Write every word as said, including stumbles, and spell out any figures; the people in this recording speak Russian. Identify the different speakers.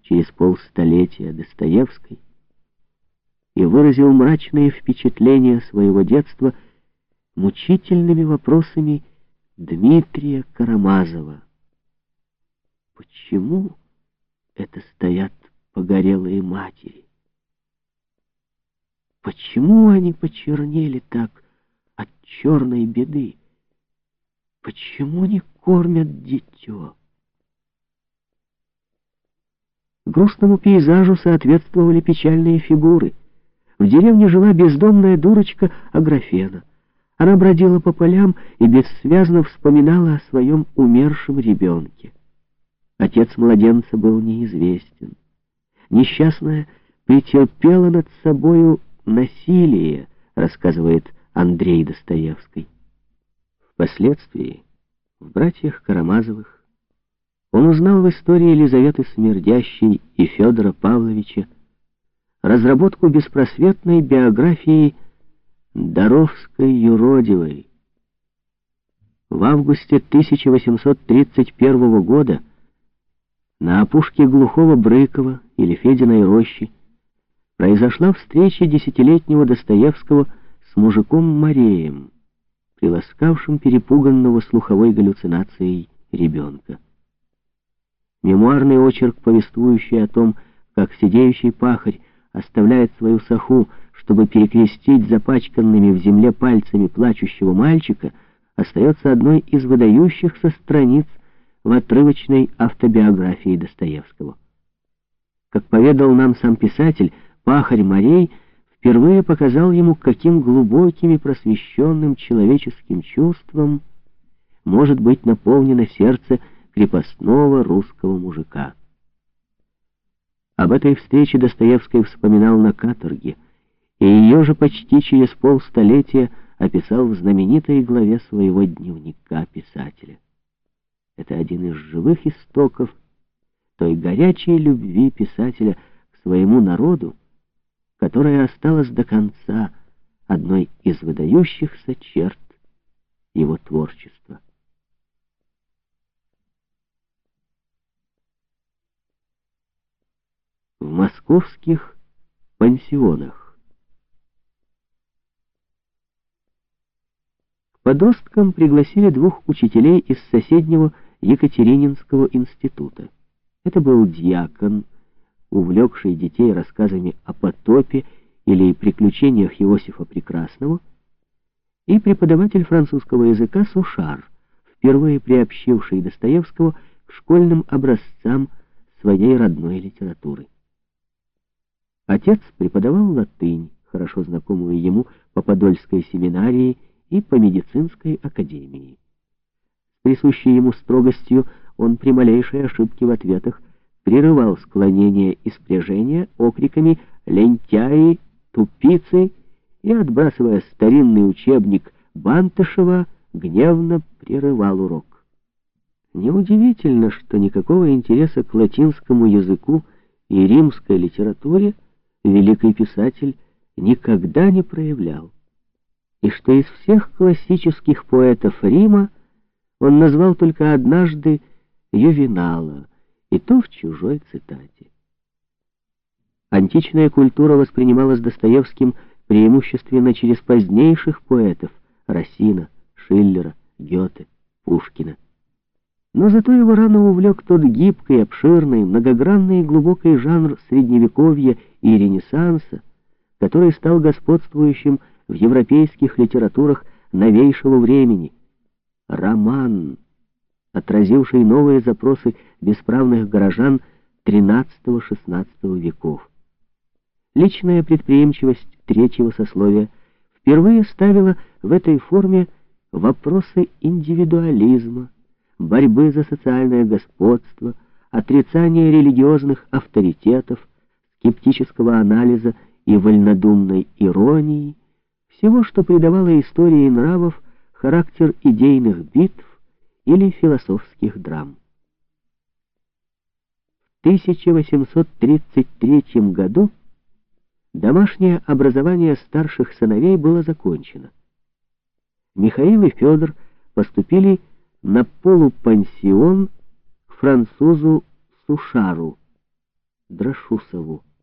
Speaker 1: через полстолетия Достоевской и выразил мрачные впечатления своего детства мучительными вопросами Дмитрия Карамазова. Почему это стоят погорелые матери? Почему они почернели так от черной беды? Почему не кормят дитё? Грустному пейзажу соответствовали печальные фигуры. В деревне жила бездомная дурочка Аграфена. Она бродила по полям и бессвязно вспоминала о своем умершем ребенке. Отец младенца был неизвестен. Несчастная претерпела над собою насилие, рассказывает Андрей Достоевский. Впоследствии в братьях Карамазовых он узнал в истории Елизаветы Смердящей и Федора Павловича разработку беспросветной биографии Доровской-юродивой. В августе тысяча восемьсот тридцать первого года на опушке глухого Брыкова или Фединой рощи произошла встреча десятилетнего Достоевского с мужиком Мареем, приласкавшим перепуганного слуховой галлюцинацией ребенка. Мемуарный очерк, повествующий о том, как сидеющий пахарь оставляет свою саху, чтобы перекрестить запачканными в земле пальцами плачущего мальчика, остается одной из выдающихся страниц в отрывочной автобиографии Достоевского. Как поведал нам сам писатель, пахарь Марей впервые показал ему, каким глубоким и просвещенным человеческим чувством может быть наполнено сердце крепостного русского мужика. Об этой встрече Достоевский вспоминал на каторге, и ее же почти через полстолетия описал в знаменитой главе своего дневника писателя. Это один из живых истоков той горячей любви писателя к своему народу, которая осталась до конца одной из выдающихся черт его творчества. В московских пансионах. К подросткам пригласили двух учителей из соседнего Екатерининского института. Это был дьякон, увлекший детей рассказами о потопе или приключениях Иосифа Прекрасного, и преподаватель французского языка Сушар, впервые приобщивший Достоевского к школьным образцам своей родной литературы. Отец преподавал латынь, хорошо знакомую ему по Подольской семинарии и по медицинской академии. С присущей ему строгостью он при малейшей ошибке в ответах прерывал склонение и спряжение окриками «лентяи», «тупицы» и, отбрасывая старинный учебник Бантышева, гневно прерывал урок. Неудивительно, что никакого интереса к латинскому языку и римской литературе великий писатель никогда не проявлял, и что из всех классических поэтов Рима он назвал только однажды Ювенала, и то в чужой цитате. Античная культура воспринималась Достоевским преимущественно через позднейших поэтов Расина, Шиллера, Гёте, Пушкина. Но зато его рано увлек тот гибкий, обширный, многогранный и глубокий жанр Средневековья и Ренессанса, который стал господствующим в европейских литературах новейшего времени. Роман, отразивший новые запросы бесправных горожан тринадцатого-шестнадцатого веков. Личная предприимчивость третьего сословия впервые ставила в этой форме вопросы индивидуализма, борьбы за социальное господство, отрицания религиозных авторитетов, скептического анализа и вольнодумной иронии, всего, что придавало истории нравов характер идейных битв или философских драм. В тысяча восемьсот тридцать третьем году домашнее образование старших сыновей было закончено. Михаил и Федор поступили на полупансион к французу Сушару. Драшусову.